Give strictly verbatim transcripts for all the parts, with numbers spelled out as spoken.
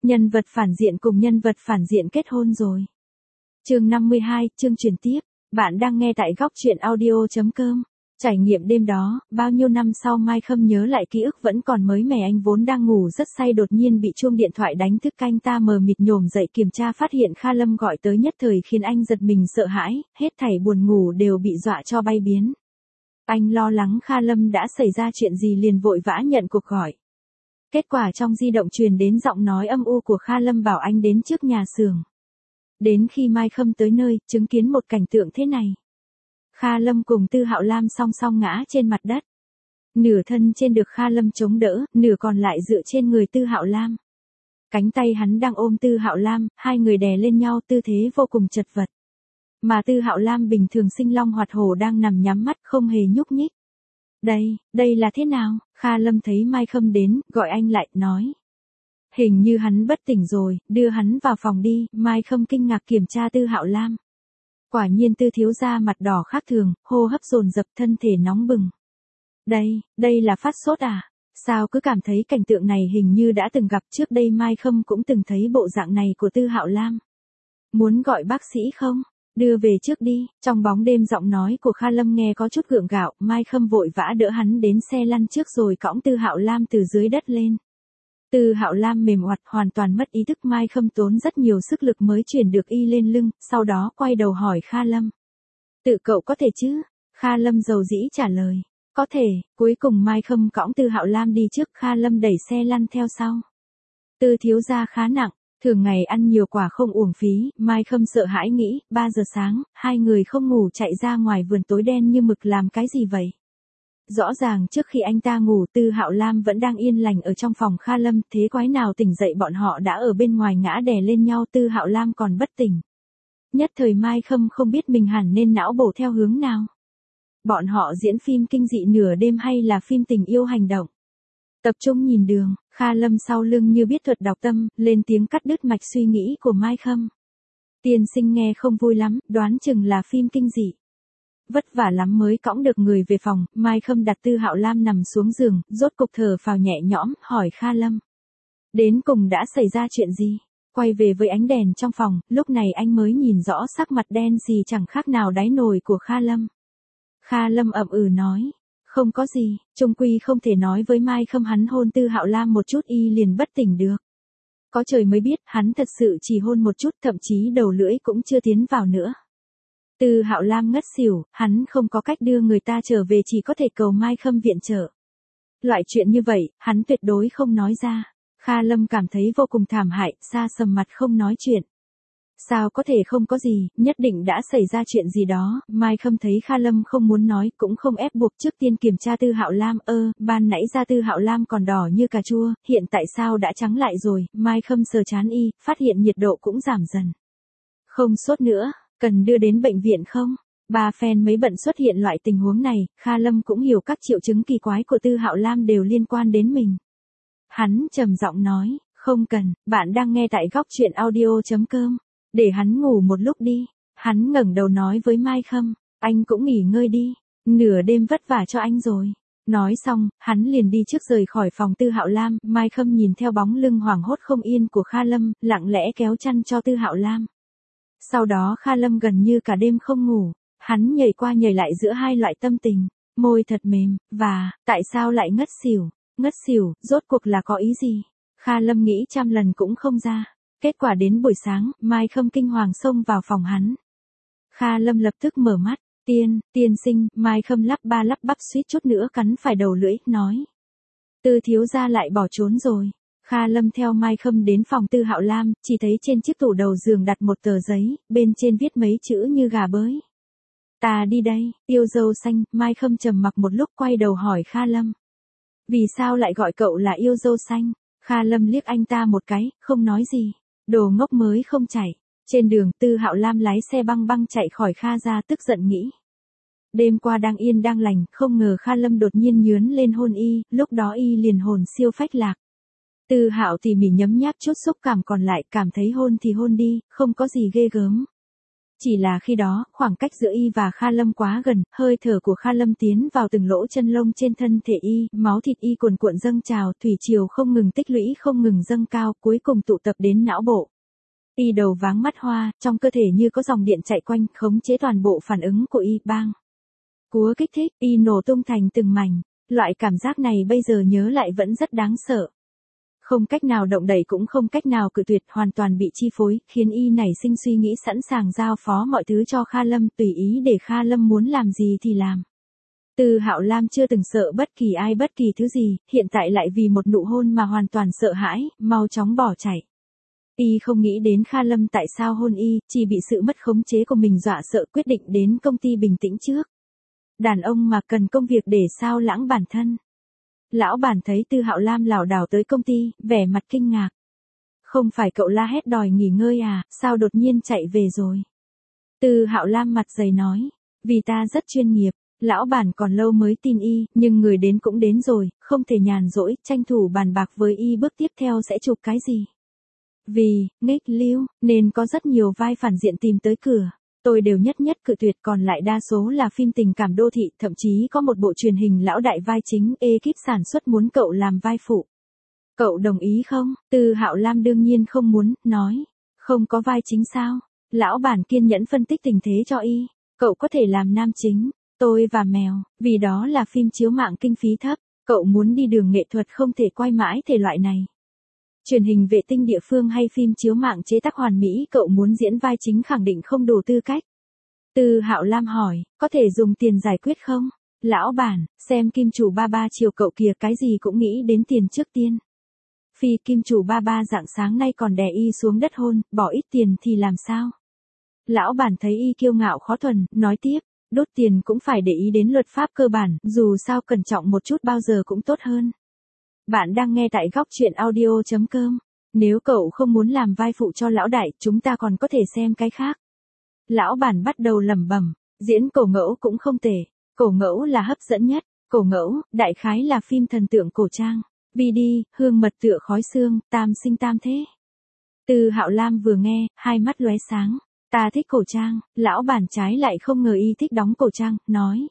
Nhân vật phản diện cùng nhân vật phản diện kết hôn rồi. Chương năm mươi hai, chương truyền tiếp. Bạn đang nghe tại góc truyện audio chấm com. Trải nghiệm đêm đó, bao nhiêu năm sau Mai Khâm nhớ lại ký ức vẫn còn mới mẻ. Anh vốn đang ngủ rất say đột nhiên bị chuông điện thoại đánh thức, anh ta mờ mịt nhổm dậy kiểm tra phát hiện Kha Lâm gọi tới, nhất thời khiến anh giật mình sợ hãi, hết thảy buồn ngủ đều bị dọa cho bay biến. Anh lo lắng Kha Lâm đã xảy ra chuyện gì liền vội vã nhận cuộc gọi. Kết quả trong di động truyền đến giọng nói âm u của Kha Lâm bảo anh đến trước nhà xưởng. Đến khi Mai Khâm tới nơi, chứng kiến một cảnh tượng thế này. Kha Lâm cùng Tư Hạo Lam song song ngã trên mặt đất. Nửa thân trên được Kha Lâm chống đỡ, nửa còn lại dựa trên người Tư Hạo Lam. Cánh tay hắn đang ôm Tư Hạo Lam, hai người đè lên nhau, tư thế vô cùng chật vật. Mà Tư Hạo Lam bình thường sinh long hoạt hổ đang nằm nhắm mắt không hề nhúc nhích. Đây, đây là thế nào? Kha Lâm thấy Mai Khâm đến, gọi anh lại, nói. Hình như hắn bất tỉnh rồi, đưa hắn vào phòng đi. Mai Khâm kinh ngạc kiểm tra Tư Hạo Lam. Quả nhiên Tư thiếu gia mặt đỏ khác thường, hô hấp dồn dập, thân thể nóng bừng. Đây, đây là phát sốt à? Sao cứ cảm thấy cảnh tượng này hình như đã từng gặp trước đây. Mai Khâm cũng từng thấy bộ dạng này của Tư Hạo Lam. Muốn gọi bác sĩ không? Đưa về trước đi. Trong bóng đêm giọng nói của Kha Lâm nghe có chút gượng gạo, Mai Khâm vội vã đỡ hắn đến xe lăn trước rồi cõng Tư Hạo Lam từ dưới đất lên. Tư Hạo Lam mềm oặt hoàn toàn mất ý thức, Mai Khâm tốn rất nhiều sức lực mới chuyển được y lên lưng, sau đó quay đầu hỏi Kha Lâm. Tự cậu có thể chứ? Kha Lâm dầu dĩ trả lời. Có thể. Cuối cùng Mai Khâm cõng Tư Hạo Lam đi trước, Kha Lâm đẩy xe lăn theo sau. Tư thiếu gia khá nặng. Thường ngày ăn nhiều quả không uổng phí, Mai Khâm sợ hãi nghĩ, ba giờ sáng, hai người không ngủ chạy ra ngoài vườn tối đen như mực làm cái gì vậy? Rõ ràng trước khi anh ta ngủ Tư Hạo Lam vẫn đang yên lành ở trong phòng Kha Lâm, thế quái nào tỉnh dậy bọn họ đã ở bên ngoài ngã đè lên nhau, Tư Hạo Lam còn bất tỉnh. Nhất thời Mai Khâm không biết mình hẳn nên não bổ theo hướng nào. Bọn họ diễn phim kinh dị nửa đêm hay là phim tình yêu hành động? Tập trung nhìn đường, Kha Lâm sau lưng như biết thuật đọc tâm, lên tiếng cắt đứt mạch suy nghĩ của Mai Khâm. Tiên sinh nghe không vui lắm, đoán chừng là phim kinh dị. Vất vả lắm mới cõng được người về phòng, Mai Khâm đặt Tư Hạo Lam nằm xuống giường, rốt cục thở phào nhẹ nhõm, hỏi Kha Lâm. Đến cùng đã xảy ra chuyện gì? Quay về với ánh đèn trong phòng, lúc này anh mới nhìn rõ sắc mặt đen xì chẳng khác nào đáy nồi của Kha Lâm. Kha Lâm ậm ừ nói. Không có gì, chung quy không thể nói với Mai Khâm hắn hôn Tư Hạo Lam một chút y liền bất tỉnh được. Có trời mới biết, hắn thật sự chỉ hôn một chút, thậm chí đầu lưỡi cũng chưa tiến vào nữa. Tư Hạo Lam ngất xỉu, hắn không có cách đưa người ta trở về, chỉ có thể cầu Mai Khâm viện trợ. Loại chuyện như vậy, hắn tuyệt đối không nói ra. Kha Lâm cảm thấy vô cùng thảm hại, xa sầm mặt không nói chuyện. Sao có thể không có gì, nhất định đã xảy ra chuyện gì đó. Mai Khâm thấy Kha Lâm không muốn nói, cũng không ép buộc, trước tiên kiểm tra Tư Hạo Lam. Ơ, ban nãy da Tư Hạo Lam còn đỏ như cà chua, hiện tại sao đã trắng lại rồi? Mai Khâm sờ trán y, phát hiện nhiệt độ cũng giảm dần. Không sốt nữa, cần đưa đến bệnh viện không? Ba phen mấy bận xuất hiện loại tình huống này, Kha Lâm cũng hiểu các triệu chứng kỳ quái của Tư Hạo Lam đều liên quan đến mình. Hắn trầm giọng nói, không cần, bạn đang nghe tại góc truyện audio chấm com. Để hắn ngủ một lúc đi. Hắn ngẩng đầu nói với Mai Khâm, anh cũng nghỉ ngơi đi, nửa đêm vất vả cho anh rồi. Nói xong, hắn liền đi trước rời khỏi phòng Tư Hạo Lam. Mai Khâm nhìn theo bóng lưng hoảng hốt không yên của Kha Lâm, lặng lẽ kéo chăn cho Tư Hạo Lam. Sau đó Kha Lâm gần như cả đêm không ngủ, hắn nhảy qua nhảy lại giữa hai loại tâm tình, môi thật mềm, và, tại sao lại ngất xỉu, ngất xỉu, rốt cuộc là có ý gì? Kha Lâm nghĩ trăm lần cũng không ra. Kết quả đến buổi sáng, Mai Khâm kinh hoàng xông vào phòng hắn. Kha Lâm lập tức mở mắt, tiên, tiên sinh, Mai Khâm lắp ba lắp bắp suýt chút nữa cắn phải đầu lưỡi, nói. Tư thiếu gia lại bỏ trốn rồi. Kha Lâm theo Mai Khâm đến phòng Tư Hạo Lam, chỉ thấy trên chiếc tủ đầu giường đặt một tờ giấy, bên trên viết mấy chữ như gà bới. Ta đi đây, yêu dâu xanh. Mai Khâm trầm mặc một lúc quay đầu hỏi Kha Lâm. Vì sao lại gọi cậu là yêu dâu xanh? Kha Lâm liếc anh ta một cái, không nói gì. Đồ ngốc mới không chạy. Trên đường, Tư Hạo Lam lái xe băng băng chạy khỏi Kha ra, tức giận nghĩ. Đêm qua đang yên đang lành, không ngờ Kha Lâm đột nhiên nhướn lên hôn y, lúc đó y liền hồn siêu phách lạc. Tư Hạo tỉ mỉ nhấm nháp chút xúc cảm còn lại, cảm thấy hôn thì hôn đi, không có gì ghê gớm. Chỉ là khi đó, khoảng cách giữa y và Kha Lâm quá gần, hơi thở của Kha Lâm tiến vào từng lỗ chân lông trên thân thể y, máu thịt y cuồn cuộn dâng trào, thủy triều không ngừng tích lũy không ngừng dâng cao, cuối cùng tụ tập đến não bộ. Y đầu váng mắt hoa, trong cơ thể như có dòng điện chạy quanh, khống chế toàn bộ phản ứng của y, bang. Cúa kích thích, y nổ tung thành từng mảnh. Loại cảm giác này bây giờ nhớ lại vẫn rất đáng sợ. Không cách nào động đậy cũng không cách nào cự tuyệt, hoàn toàn bị chi phối, khiến y nảy sinh suy nghĩ sẵn sàng giao phó mọi thứ cho Kha Lâm, tùy ý để Kha Lâm muốn làm gì thì làm. Từ Hạo Lam chưa từng sợ bất kỳ ai bất kỳ thứ gì, hiện tại lại vì một nụ hôn mà hoàn toàn sợ hãi, mau chóng bỏ chạy. Y không nghĩ đến Kha Lâm tại sao hôn y, chỉ bị sự mất khống chế của mình dọa sợ, quyết định đến công ty bình tĩnh trước. Đàn ông mà cần công việc để sao lãng bản thân. Lão bản thấy Từ Hạo Lam lảo đảo tới công ty, vẻ mặt kinh ngạc. Không phải cậu la hét đòi nghỉ ngơi à, sao đột nhiên chạy về rồi? Từ Hạo Lam mặt dày nói, vì ta rất chuyên nghiệp, lão bản còn lâu mới tin y, nhưng người đến cũng đến rồi, không thể nhàn rỗi, tranh thủ bàn bạc với y bước tiếp theo sẽ chụp cái gì. Vì, nghếch lưu, nên có rất nhiều vai phản diện tìm tới cửa. Tôi đều nhất nhất cự tuyệt, còn lại đa số là phim tình cảm đô thị, thậm chí có một bộ truyền hình lão đại vai chính, ekip sản xuất muốn cậu làm vai phụ. Cậu đồng ý không? Từ Hạo Lam đương nhiên không muốn, nói. Không có vai chính sao? Lão bản kiên nhẫn phân tích tình thế cho y. Cậu có thể làm nam chính, tôi và mèo, vì đó là phim chiếu mạng kinh phí thấp. Cậu muốn đi đường nghệ thuật không thể quay mãi thể loại này. Truyền hình vệ tinh địa phương hay phim chiếu mạng chế tác hoàn mỹ, cậu muốn diễn vai chính khẳng định không đủ tư cách. Từ Hạo Lam hỏi, có thể dùng tiền giải quyết không? Lão bản, xem kim chủ ba ba chiều cậu kìa, cái gì cũng nghĩ đến tiền trước tiên. Phi kim chủ ba ba rạng sáng nay còn đè y xuống đất hôn, bỏ ít tiền thì làm sao? Lão bản thấy y kiêu ngạo khó thuần, nói tiếp, đốt tiền cũng phải để ý đến luật pháp cơ bản, dù sao cẩn trọng một chút bao giờ cũng tốt hơn. Bạn đang nghe tại góc truyện audio chấm com. Nếu cậu không muốn làm vai phụ cho lão đại, chúng ta còn có thể xem cái khác. Lão bản bắt đầu lẩm bẩm, diễn cổ ngẫu cũng không tệ, cổ ngẫu là hấp dẫn nhất, cổ ngẫu, đại khái là phim thần tượng cổ trang, vì đi, hương mật tựa khói xương, tam sinh tam thế. Từ Hạo Lam vừa nghe, hai mắt lóe sáng, ta thích cổ trang, lão bản trái lại không ngờ y thích đóng cổ trang, nói.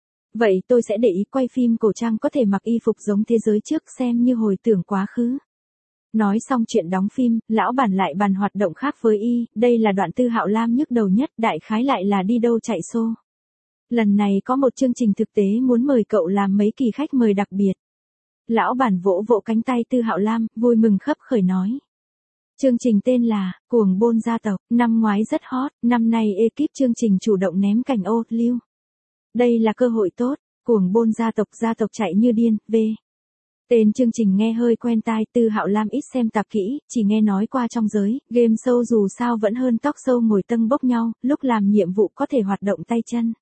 Vậy tôi sẽ để ý quay phim cổ trang có thể mặc y phục giống thế giới trước xem như hồi tưởng quá khứ. Nói xong chuyện đóng phim, lão bản lại bàn hoạt động khác với y, đây là đoạn Từ Hạo Lam nhức đầu nhất, đại khái lại là đi đâu chạy xô. Lần này có một chương trình thực tế muốn mời cậu làm mấy kỳ khách mời đặc biệt. Lão bản vỗ vỗ cánh tay Từ Hạo Lam, vui mừng khấp khởi nói. Chương trình tên là, Cuồng Bôn Gia Tộc, năm ngoái rất hot, năm nay ekip chương trình chủ động ném cảnh ô lưu. Đây là cơ hội tốt, Cuồng Bôn Gia Tộc, gia tộc chạy như điên, v. Tên chương trình nghe hơi quen tai, Từ Hạo Lam ít xem tạp kỹ, chỉ nghe nói qua trong giới, game show dù sao vẫn hơn talk show ngồi tâng bốc nhau, lúc làm nhiệm vụ có thể hoạt động tay chân.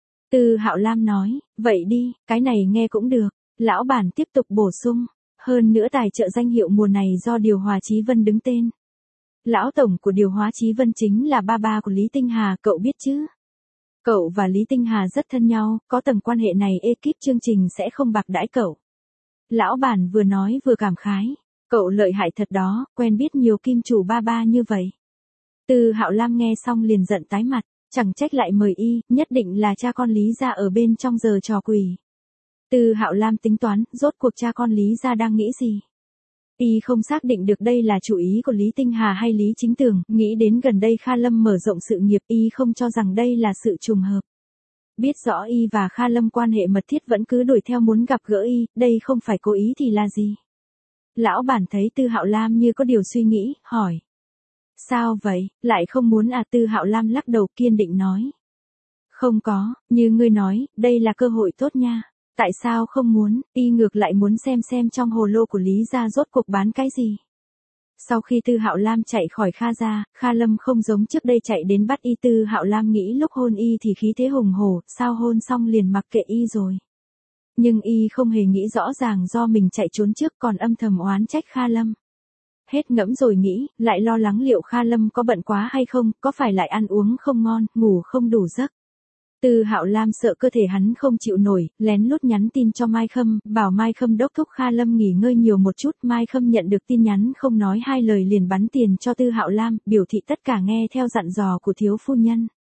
Từ Hạo Lam nói, vậy đi, cái này nghe cũng được, lão bản tiếp tục bổ sung, hơn nữa tài trợ danh hiệu mùa này do Điều Hòa Chí Vân đứng tên. Lão tổng của Điều Hòa Chí Vân chính là ba ba của Lý Tinh Hà, cậu biết chứ? Cậu và Lý Tinh Hà rất thân nhau, có tầng quan hệ này ekip chương trình sẽ không bạc đãi cậu. Lão bản vừa nói vừa cảm khái, cậu lợi hại thật đó, quen biết nhiều kim chủ ba ba như vậy. Từ Hạo Lam nghe xong liền giận tái mặt, chẳng trách lại mời y, nhất định là cha con Lý gia ở bên trong giờ trò quỷ. Từ Hạo Lam tính toán, rốt cuộc cha con Lý gia đang nghĩ gì? Y không xác định được đây là chủ ý của Lý Tinh Hà hay Lý Chính Tường, nghĩ đến gần đây Kha Lâm mở rộng sự nghiệp, y không cho rằng đây là sự trùng hợp. Biết rõ y và Kha Lâm quan hệ mật thiết vẫn cứ đuổi theo muốn gặp gỡ y, đây không phải cố ý thì là gì? Lão bản thấy Từ Hạo Lam như có điều suy nghĩ, hỏi. Sao vậy, lại không muốn à? Từ Hạo Lam lắc đầu kiên định nói. Không có, như ngươi nói, đây là cơ hội tốt nha. Tại sao không muốn, y ngược lại muốn xem xem trong hồ lô của Lý gia rốt cuộc bán cái gì. Sau khi Từ Hạo Lam chạy khỏi Kha gia, Kha Lâm không giống trước đây chạy đến bắt y. Từ Hạo Lam nghĩ lúc hôn y thì khí thế hùng hổ, sao hôn xong liền mặc kệ y rồi. Nhưng y không hề nghĩ rõ ràng do mình chạy trốn trước, còn âm thầm oán trách Kha Lâm. Hết ngẫm rồi nghĩ, lại lo lắng liệu Kha Lâm có bận quá hay không, có phải lại ăn uống không ngon, ngủ không đủ giấc. Từ Hạo Lam sợ cơ thể hắn không chịu nổi, lén lút nhắn tin cho Mai Khâm, bảo Mai Khâm đốc thúc Kha Lâm nghỉ ngơi nhiều một chút. Mai Khâm nhận được tin nhắn không nói hai lời liền bắn tiền cho Từ Hạo Lam, biểu thị tất cả nghe theo dặn dò của thiếu phu nhân.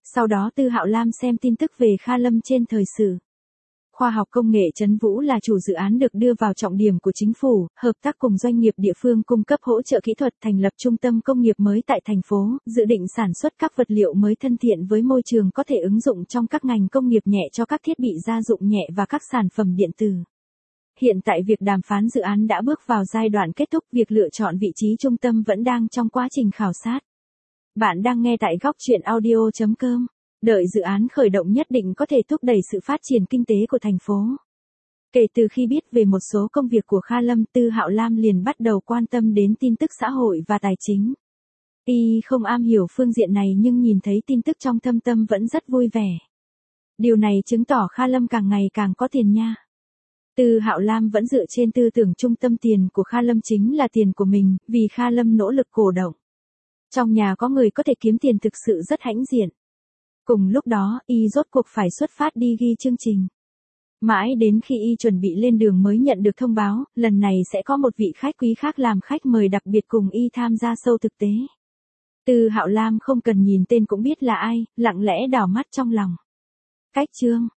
Sau đó Tư Hạo Lam xem tin tức về Kha Lâm trên thời sự. Khoa học công nghệ Trấn Vũ là chủ dự án được đưa vào trọng điểm của chính phủ, hợp tác cùng doanh nghiệp địa phương cung cấp hỗ trợ kỹ thuật thành lập trung tâm công nghiệp mới tại thành phố, dự định sản xuất các vật liệu mới thân thiện với môi trường có thể ứng dụng trong các ngành công nghiệp nhẹ cho các thiết bị gia dụng nhẹ và các sản phẩm điện tử. Hiện tại việc đàm phán dự án đã bước vào giai đoạn kết thúc, việc lựa chọn vị trí trung tâm vẫn đang trong quá trình khảo sát. Bạn đang nghe tại góc chuyện audio chấm com. Đợi dự án khởi động nhất định có thể thúc đẩy sự phát triển kinh tế của thành phố. Kể từ khi biết về một số công việc của Kha Lâm, Tư Hạo Lam liền bắt đầu quan tâm đến tin tức xã hội và tài chính. Y không am hiểu phương diện này nhưng nhìn thấy tin tức trong thâm tâm vẫn rất vui vẻ. Điều này chứng tỏ Kha Lâm càng ngày càng có tiền nha. Tư Hạo Lam vẫn dựa trên tư tưởng trung tâm tiền của Kha Lâm chính là tiền của mình, vì Kha Lâm nỗ lực cổ động. Trong nhà có người có thể kiếm tiền thực sự rất hãnh diện. Cùng lúc đó, y rốt cuộc phải xuất phát đi ghi chương trình. Mãi đến khi y chuẩn bị lên đường mới nhận được thông báo, lần này sẽ có một vị khách quý khác làm khách mời đặc biệt cùng y tham gia show thực tế. Tư Hạo Lam không cần nhìn tên cũng biết là ai, lặng lẽ đảo mắt trong lòng. Cách chương